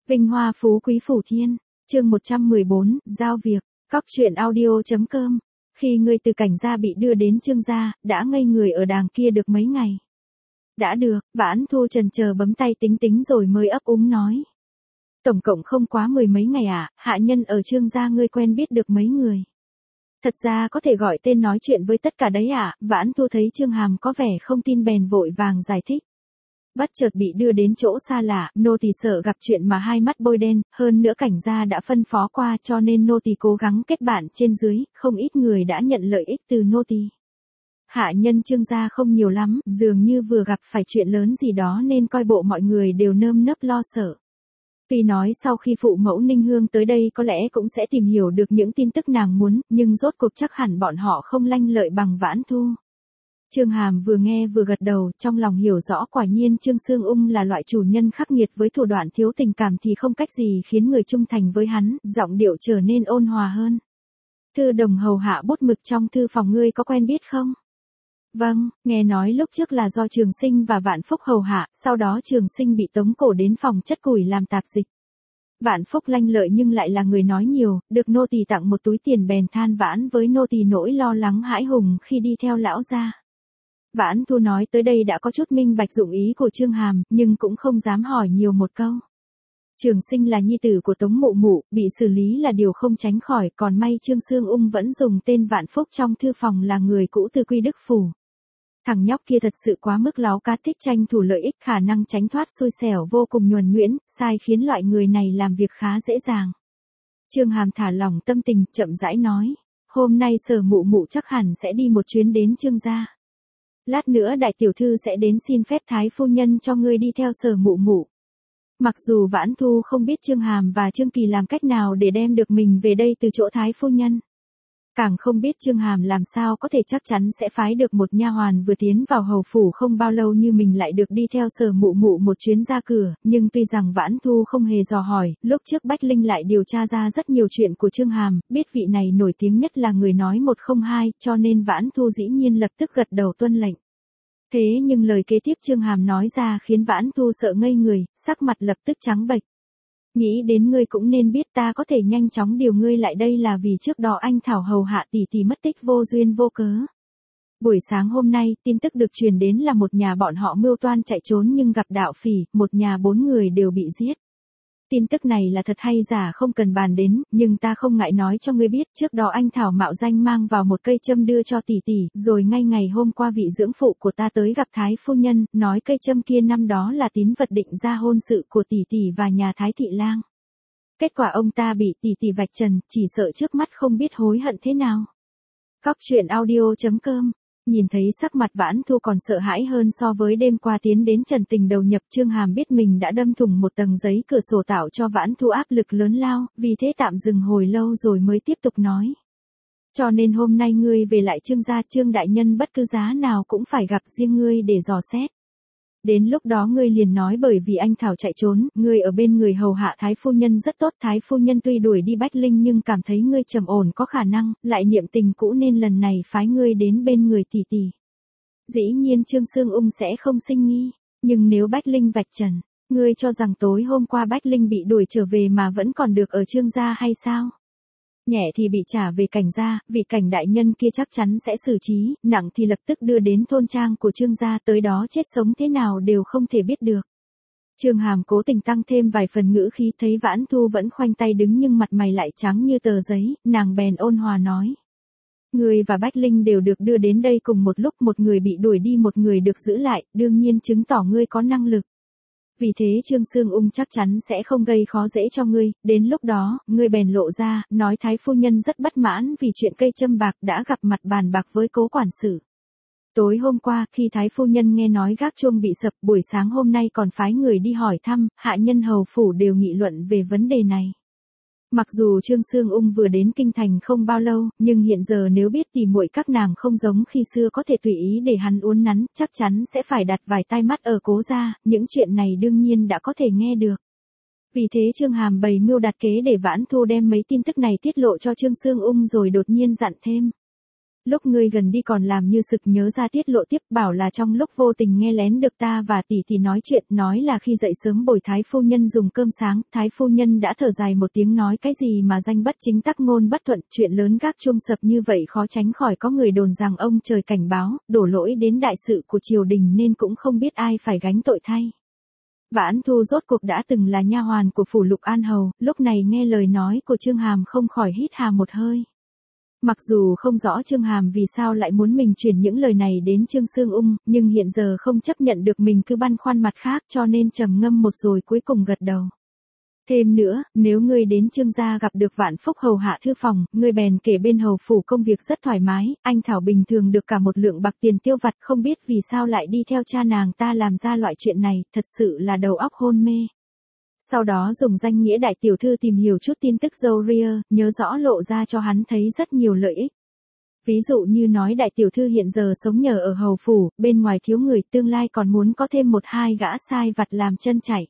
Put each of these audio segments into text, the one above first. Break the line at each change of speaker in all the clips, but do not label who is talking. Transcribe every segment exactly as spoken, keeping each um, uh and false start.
Vinh hoa phú quý phủ thiên, chương một trăm mười bốn, giao việc, cóc truyện audio.com. Khi ngươi từ Cảnh gia bị đưa đến Trương gia, đã ngây người ở đàng kia được mấy ngày. Đã được, Vãn Thu chần chờ bấm tay tính tính rồi mới ấp úng nói. Tổng cộng không quá mười mấy ngày à, hạ nhân ở Trương gia ngươi quen biết được mấy người. Thật ra có thể gọi tên nói chuyện với tất cả đấy à, Vãn Thu thấy Trương Hàm có vẻ không tin bèn vội vàng giải thích. Bất chợt bị đưa đến chỗ xa lạ, nô tỳ sợ gặp chuyện mà hai mắt bôi đen, hơn nữa Cảnh gia đã phân phó qua cho nên nô tỳ cố gắng kết bạn trên dưới, không ít người đã nhận lợi ích từ nô tỳ. Hạ nhân Trương gia không nhiều lắm, dường như vừa gặp phải chuyện lớn gì đó nên coi bộ mọi người đều nơm nớp lo sợ. Tuy nói sau khi phụ mẫu Ninh Hương tới đây có lẽ cũng sẽ tìm hiểu được những tin tức nàng muốn, nhưng rốt cuộc chắc hẳn bọn họ không lanh lợi bằng Vãn Thu. Trương Hàm vừa nghe vừa gật đầu, trong lòng hiểu rõ quả nhiên Trương Sương Ung là loại chủ nhân khắc nghiệt với thủ đoạn thiếu tình cảm thì không cách gì khiến người trung thành với hắn, giọng điệu trở nên ôn hòa hơn. Thư đồng hầu hạ bút mực trong thư phòng ngươi có quen biết không? Vâng, nghe nói lúc trước là do Trường Sinh và Vạn Phúc hầu hạ, sau đó Trường Sinh bị tống cổ đến phòng chất củi làm tạp dịch. Vạn Phúc lanh lợi nhưng lại là người nói nhiều, được nô tỳ tặng một túi tiền bèn than vãn với nô tỳ nỗi lo lắng hãi hùng khi đi theo lão gia. Vãn Thu nói tới đây đã có chút minh bạch dụng ý của Trương Hàm, nhưng cũng không dám hỏi nhiều một câu. Trường Sinh là nhi tử của Tống Mụ Mụ, bị xử lý là điều không tránh khỏi, còn may Trương Sương Ung vẫn dùng tên Vạn Phúc trong thư phòng là người cũ từ Quy Đức Phủ. Thằng nhóc kia thật sự quá mức láo cá, thích tranh thủ lợi ích, khả năng tránh thoát xui xẻo vô cùng nhuần nhuyễn, sai khiến loại người này làm việc khá dễ dàng. Trương Hàm thả lỏng tâm tình, chậm rãi nói, hôm nay Sở Mụ Mụ chắc hẳn sẽ đi một chuyến đến Trương gia. Lát nữa đại tiểu thư sẽ đến xin phép thái phu nhân cho ngươi đi theo Sở Mụ Mụ. Mặc dù Vãn Thu không biết Trương Hàm và Trương Kỳ làm cách nào để đem được mình về đây từ chỗ thái phu nhân. Càng không biết Trương Hàm làm sao có thể chắc chắn sẽ phái được một nha hoàn vừa tiến vào hầu phủ không bao lâu như mình lại được đi theo Sở Mụ Mụ một chuyến ra cửa, nhưng tuy rằng Vãn Thu không hề dò hỏi, lúc trước Bách Linh lại điều tra ra rất nhiều chuyện của Trương Hàm, biết vị này nổi tiếng nhất là người nói một không hai, cho nên Vãn Thu dĩ nhiên lập tức gật đầu tuân lệnh. Thế nhưng lời kế tiếp Trương Hàm nói ra khiến Vãn Thu sợ ngây người, sắc mặt lập tức trắng bệch. Nghĩ đến ngươi cũng nên biết ta có thể nhanh chóng điều ngươi lại đây là vì trước đó anh Thảo hầu hạ tỷ tỷ mất tích vô duyên vô cớ. Buổi sáng hôm nay, tin tức được truyền đến là một nhà bọn họ mưu toan chạy trốn nhưng gặp đạo phỉ, một nhà bốn người đều bị giết. Tin tức này là thật hay giả không cần bàn đến, nhưng ta không ngại nói cho ngươi biết, trước đó anh Thảo mạo danh mang vào một cây châm đưa cho tỷ tỷ, rồi ngay ngày hôm qua vị dưỡng phụ của ta tới gặp thái phu nhân, nói cây châm kia năm đó là tín vật định ra hôn sự của tỷ tỷ và nhà thái thị lang. Kết quả ông ta bị tỷ tỷ vạch trần, chỉ sợ trước mắt không biết hối hận thế nào. Cóc truyện audio.com. Nhìn thấy sắc mặt Vãn Thu còn sợ hãi hơn so với đêm qua tiến đến trần tình đầu nhập, Trương Hàm biết mình đã đâm thủng một tầng giấy cửa sổ tạo cho Vãn Thu áp lực lớn lao, vì thế tạm dừng hồi lâu rồi mới tiếp tục nói. Cho nên hôm nay ngươi về lại Trương gia, Trương đại nhân bất cứ giá nào cũng phải gặp riêng ngươi để dò xét. Đến lúc đó ngươi liền nói bởi vì anh Thảo chạy trốn, ngươi ở bên người hầu hạ thái phu nhân rất tốt, thái phu nhân tuy đuổi đi Bách Linh nhưng cảm thấy ngươi trầm ổn có khả năng, lại niệm tình cũ nên lần này phái ngươi đến bên người tỷ tỷ. Dĩ nhiên Trương Sương Ung sẽ không sinh nghi, nhưng nếu Bách Linh vạch trần, ngươi cho rằng tối hôm qua Bách Linh bị đuổi trở về mà vẫn còn được ở Trương gia hay sao? Nhẹ thì bị trả về Cảnh gia, vị Cảnh đại nhân kia chắc chắn sẽ xử trí, nặng thì lập tức đưa đến thôn trang của Trương gia, tới đó chết sống thế nào đều không thể biết được. Trương Hàm cố tình tăng thêm vài phần ngữ khí, thấy Vãn Thu vẫn khoanh tay đứng nhưng mặt mày lại trắng như tờ giấy, nàng bèn ôn hòa nói. Người và Bách Linh đều được đưa đến đây cùng một lúc, một người bị đuổi đi một người được giữ lại, đương nhiên chứng tỏ ngươi có năng lực. Vì thế Trương Sương Ung chắc chắn sẽ không gây khó dễ cho ngươi, đến lúc đó, ngươi bèn lộ ra, nói thái phu nhân rất bất mãn vì chuyện cây châm bạc đã gặp mặt bàn bạc với cố quản sự. Tối hôm qua, khi thái phu nhân nghe nói gác chuông bị sập, buổi sáng hôm nay còn phái người đi hỏi thăm, hạ nhân hầu phủ đều nghị luận về vấn đề này. Mặc dù Trương Sương Ung vừa đến kinh thành không bao lâu, nhưng hiện giờ nếu biết tỉ muội các nàng không giống khi xưa có thể tùy ý để hắn uốn nắn, chắc chắn sẽ phải đặt vài tai mắt ở cố gia, những chuyện này đương nhiên đã có thể nghe được. Vì thế Trương Hàm bày mưu đặt kế để Vãn Thu đem mấy tin tức này tiết lộ cho Trương Sương Ung rồi đột nhiên dặn thêm. Lúc ngươi gần đi còn làm như sực nhớ ra tiết lộ tiếp, bảo là trong lúc vô tình nghe lén được ta và tỷ tỷ nói chuyện, nói là khi dậy sớm bồi thái phu nhân dùng cơm sáng, thái phu nhân đã thở dài một tiếng nói cái gì mà danh bất chính tắc ngôn bất thuận, chuyện lớn gác chuông sập như vậy khó tránh khỏi có người đồn rằng ông trời cảnh báo, đổ lỗi đến đại sự của triều đình nên cũng không biết ai phải gánh tội thay. Vãn Thu rốt cuộc đã từng là nha hoàn của phủ Lục An Hầu, lúc này nghe lời nói của Chương Hàm không khỏi hít hà một hơi. Mặc dù không rõ Chương Hàm vì sao lại muốn mình chuyển những lời này đến Trương Sương Ung, nhưng hiện giờ không chấp nhận được mình cứ băn khoăn mặt khác cho nên trầm ngâm một rồi cuối cùng gật đầu. Thêm nữa, nếu ngươi đến Trương gia gặp được Vạn Phúc hầu hạ thư phòng, ngươi bèn kể bên hầu phủ công việc rất thoải mái, anh Thảo bình thường được cả một lượng bạc tiền tiêu vặt, không biết vì sao lại đi theo cha nàng ta làm ra loại chuyện này, thật sự là đầu óc hôn mê. Sau đó dùng danh nghĩa đại tiểu thư tìm hiểu chút tin tức dâu ria, nhớ rõ lộ ra cho hắn thấy rất nhiều lợi ích. Ví dụ như nói đại tiểu thư hiện giờ sống nhờ ở hầu phủ, bên ngoài thiếu người, tương lai còn muốn có thêm một hai gã sai vặt làm chân chảy.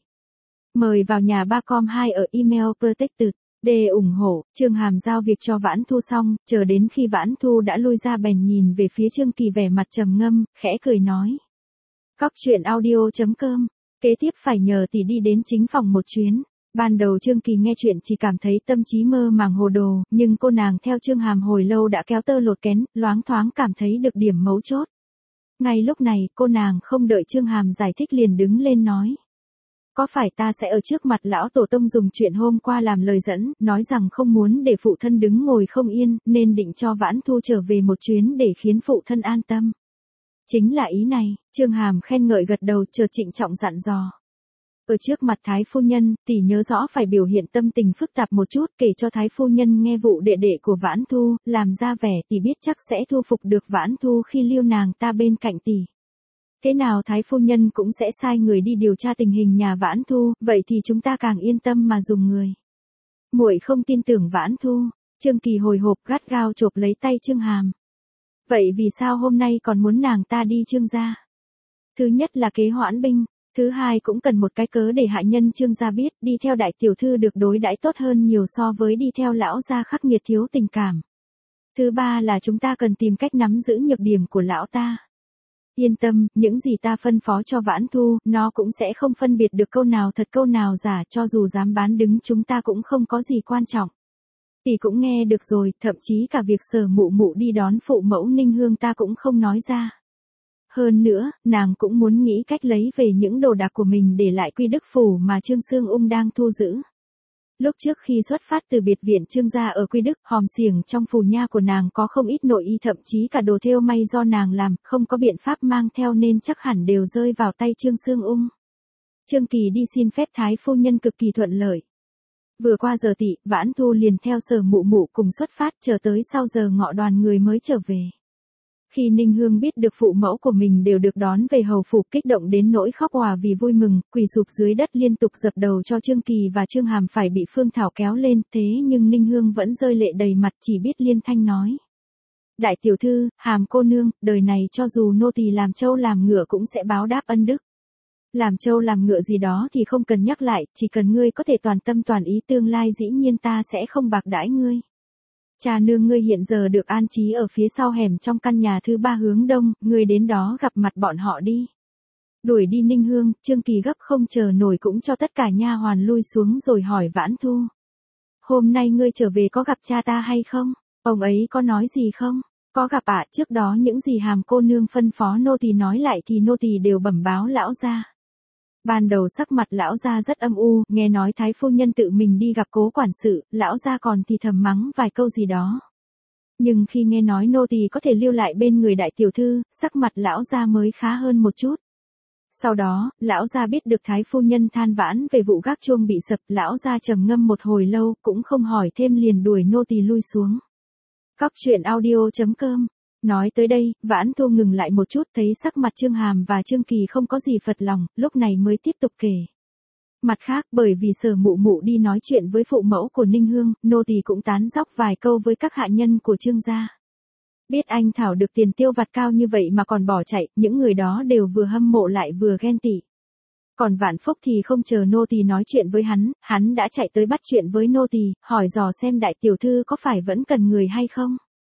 Mời vào nhà ba com hai ở email protected. Để ủng hộ, Chương Hàm giao việc cho Vãn Thu xong, chờ đến khi Vãn Thu đã lui ra bèn nhìn về phía Trương Kỳ vẻ mặt trầm ngâm, khẽ cười nói. Cóc truyện audio chấm com. Kế tiếp phải nhờ tỷ đi đến chính phòng một chuyến. Ban đầu Trương Kỳ nghe chuyện chỉ cảm thấy tâm trí mơ màng hồ đồ, nhưng cô nàng theo Chương Hàm hồi lâu đã kéo tơ lột kén, loáng thoáng cảm thấy được điểm mấu chốt. Ngay lúc này, cô nàng không đợi Chương Hàm giải thích liền đứng lên nói. Có phải ta sẽ ở trước mặt lão tổ tông dùng chuyện hôm qua làm lời dẫn, nói rằng không muốn để phụ thân đứng ngồi không yên, nên định cho Vãn Thu trở về một chuyến để khiến phụ thân an tâm. Chính là ý này, Chương Hàm khen ngợi gật đầu, chợt trịnh trọng dặn dò. Ở trước mặt thái phu nhân, tỷ nhớ rõ phải biểu hiện tâm tình phức tạp một chút, kể cho thái phu nhân nghe vụ đệ đệ của Vãn Thu, làm ra vẻ tỷ biết chắc sẽ thu phục được Vãn Thu khi lưu nàng ta bên cạnh tỷ. Thế nào thái phu nhân cũng sẽ sai người đi điều tra tình hình nhà Vãn Thu, vậy thì chúng ta càng yên tâm mà dùng người. Muội không tin tưởng Vãn Thu. Trương Kỳ hồi hộp gắt gao chộp lấy tay Chương Hàm. Vậy vì sao hôm nay còn muốn nàng ta đi Trương gia? Thứ nhất là kế hoãn binh, thứ hai cũng cần một cái cớ để hạ nhân Trương gia biết, đi theo đại tiểu thư được đối đãi tốt hơn nhiều so với đi theo lão gia khắc nghiệt thiếu tình cảm. Thứ ba là chúng ta cần tìm cách nắm giữ nhược điểm của lão ta. Yên tâm, những gì ta phân phó cho Vãn Thu, nó cũng sẽ không phân biệt được câu nào thật câu nào giả, cho dù dám bán đứng chúng ta cũng không có gì quan trọng. Tỷ cũng nghe được rồi, thậm chí cả việc Sở mụ mụ đi đón phụ mẫu Ninh Hương ta cũng không nói ra. Hơn nữa, nàng cũng muốn nghĩ cách lấy về những đồ đạc của mình để lại Quy Đức phủ mà Trương Sương Ung đang thu giữ. Lúc trước khi xuất phát từ biệt viện Trương gia ở Quy Đức, hòm xiềng trong phù nha của nàng có không ít nội y, thậm chí cả đồ thêu may do nàng làm, không có biện pháp mang theo nên chắc hẳn đều rơi vào tay Trương Sương Ung. Trương Kỳ đi xin phép thái phu nhân cực kỳ thuận lợi. Vừa qua giờ tỵ, Vãn Thu liền theo Sở mụ mụ cùng xuất phát, chờ tới sau giờ ngọ đoàn người mới trở về. Khi Ninh Hương biết được phụ mẫu của mình đều được đón về hầu phủ, kích động đến nỗi khóc òa vì vui mừng, quỳ sụp dưới đất liên tục dập đầu cho Trương Kỳ và Chương Hàm phải bị Phương Thảo kéo lên, thế nhưng Ninh Hương vẫn rơi lệ đầy mặt, chỉ biết liên thanh nói. Đại tiểu thư, Hàm cô nương, đời này cho dù nô tỳ làm trâu làm ngựa cũng sẽ báo đáp ân đức. Làm trâu làm ngựa gì đó thì không cần nhắc lại, chỉ cần ngươi có thể toàn tâm toàn ý, tương lai dĩ nhiên ta sẽ không bạc đãi ngươi. Cha nương ngươi hiện giờ được an trí ở phía sau hẻm trong căn nhà thứ ba hướng đông, ngươi đến đó gặp mặt bọn họ đi. Đuổi đi Ninh Hương, Trương Kỳ gấp không chờ nổi cũng cho tất cả nha hoàn lui xuống rồi hỏi Vãn Thu. Hôm nay ngươi trở về có gặp cha ta hay không? Ông ấy có nói gì không? Có gặp ạ, trước đó những gì Hàm cô nương phân phó nô tỳ nói lại thì nô tỳ đều bẩm báo lão gia. Ban đầu sắc mặt lão gia rất âm u, nghe nói thái phu nhân tự mình đi gặp Cố quản sự, lão gia còn thì thầm mắng vài câu gì đó. Nhưng khi nghe nói nô tỳ có thể lưu lại bên người đại tiểu thư, sắc mặt lão gia mới khá hơn một chút. Sau đó, lão gia biết được thái phu nhân than vãn về vụ gác chuông bị sập, lão gia trầm ngâm một hồi lâu, cũng không hỏi thêm liền đuổi nô tỳ lui xuống. Cóc truyện audio chấm com. Nói tới đây, Vãn Thu ngừng lại một chút, thấy sắc mặt Chương Hàm và Trương Kỳ không có gì phật lòng, lúc này mới tiếp tục kể. Mặt khác, bởi vì Sở mụ mụ đi nói chuyện với phụ mẫu của Ninh Hương, nô tỳ cũng tán dóc vài câu với các hạ nhân của Trương gia. Biết anh Thảo được tiền tiêu vặt cao như vậy mà còn bỏ chạy, những người đó đều vừa hâm mộ lại vừa ghen tị. Còn Vạn Phúc thì không chờ nô tỳ nói chuyện với hắn, hắn đã chạy tới bắt chuyện với nô tỳ, hỏi dò xem đại tiểu thư có phải vẫn cần người hay không.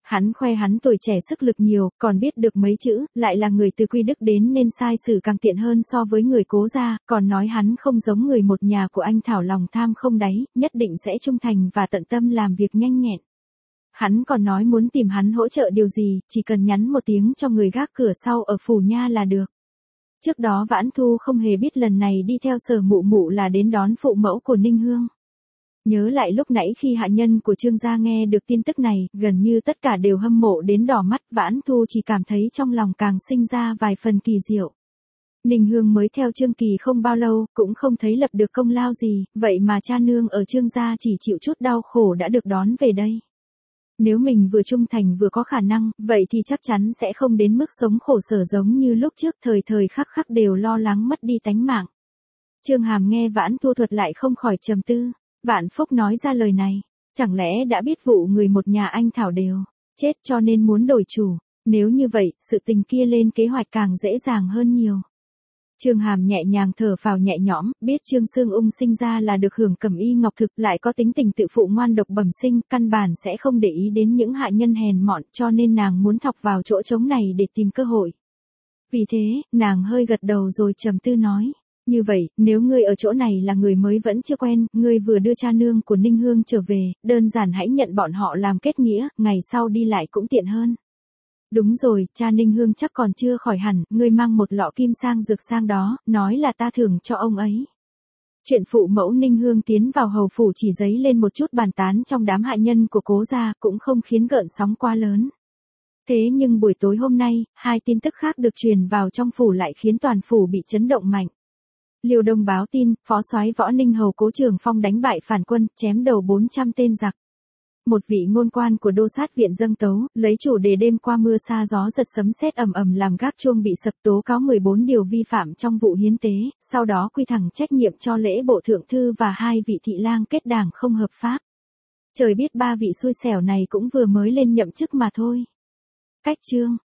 Hắn khoe hắn tuổi trẻ sức lực nhiều, còn biết được mấy chữ, lại là người từ Quy Đức đến nên sai sử càng tiện hơn so với người Cố gia, còn nói hắn không giống người một nhà của anh Thảo lòng tham không đáy, nhất định sẽ trung thành và tận tâm làm việc nhanh nhẹn. Hắn còn nói muốn tìm hắn hỗ trợ điều gì, chỉ cần nhắn một tiếng cho người gác cửa sau ở phủ nha là được. Trước đó Vãn Thu không hề biết lần này đi theo Sở Mụ Mụ là đến đón phụ mẫu của Ninh Hương. Nhớ lại lúc nãy khi hạ nhân của Trương gia nghe được tin tức này, gần như tất cả đều hâm mộ đến đỏ mắt, Vãn Thu chỉ cảm thấy trong lòng càng sinh ra vài phần kỳ diệu. Ninh Hương mới theo Trương Kỳ không bao lâu, cũng không thấy lập được công lao gì, vậy mà cha nương ở Trương gia chỉ chịu chút đau khổ đã được đón về đây. Nếu mình vừa trung thành vừa có khả năng, vậy thì chắc chắn sẽ không đến mức sống khổ sở giống như lúc trước thời thời khắc khắc đều lo lắng mất đi tánh mạng. Trương Hàm nghe Vãn Thu thuật lại không khỏi trầm tư. Vạn Phúc nói ra lời này, chẳng lẽ đã biết vụ người một nhà anh Thảo đều chết cho nên muốn đổi chủ, nếu như vậy, sự tình kia lên kế hoạch càng dễ dàng hơn nhiều. Trương Hàm nhẹ nhàng thở phào nhẹ nhõm, biết Trương Sương Ung sinh ra là được hưởng cẩm y ngọc thực, lại có tính tình tự phụ ngoan độc bẩm sinh, căn bản sẽ không để ý đến những hạ nhân hèn mọn, cho nên nàng muốn thọc vào chỗ trống này để tìm cơ hội. Vì thế, nàng hơi gật đầu rồi trầm tư nói. Như vậy, nếu ngươi ở chỗ này là người mới vẫn chưa quen, ngươi vừa đưa cha nương của Ninh Hương trở về, đơn giản hãy nhận bọn họ làm kết nghĩa, ngày sau đi lại cũng tiện hơn. Đúng rồi, cha Ninh Hương chắc còn chưa khỏi hẳn, ngươi mang một lọ kim sang dược sang đó, nói là ta thưởng cho ông ấy. Chuyện phụ mẫu Ninh Hương tiến vào hầu phủ chỉ dấy lên một chút bàn tán trong đám hạ nhân của Cố gia, cũng không khiến gợn sóng quá lớn. Thế nhưng buổi tối hôm nay, hai tin tức khác được truyền vào trong phủ lại khiến toàn phủ bị chấn động mạnh. Liêu Đông báo tin, phó soái Võ Ninh Hầu Cố Trường Phong đánh bại phản quân, chém đầu bốn trăm tên giặc. Một vị ngôn quan của đô sát viện dâng tấu, lấy chủ đề đêm qua mưa sa gió giật sấm sét ầm ầm làm gác chuông bị sập, tố cáo mười bốn điều vi phạm trong vụ hiến tế, sau đó quy thẳng trách nhiệm cho lễ bộ thượng thư và hai vị thị lang kết đảng không hợp pháp. Trời biết ba vị xui xẻo này cũng vừa mới lên nhậm chức mà thôi. Cách chương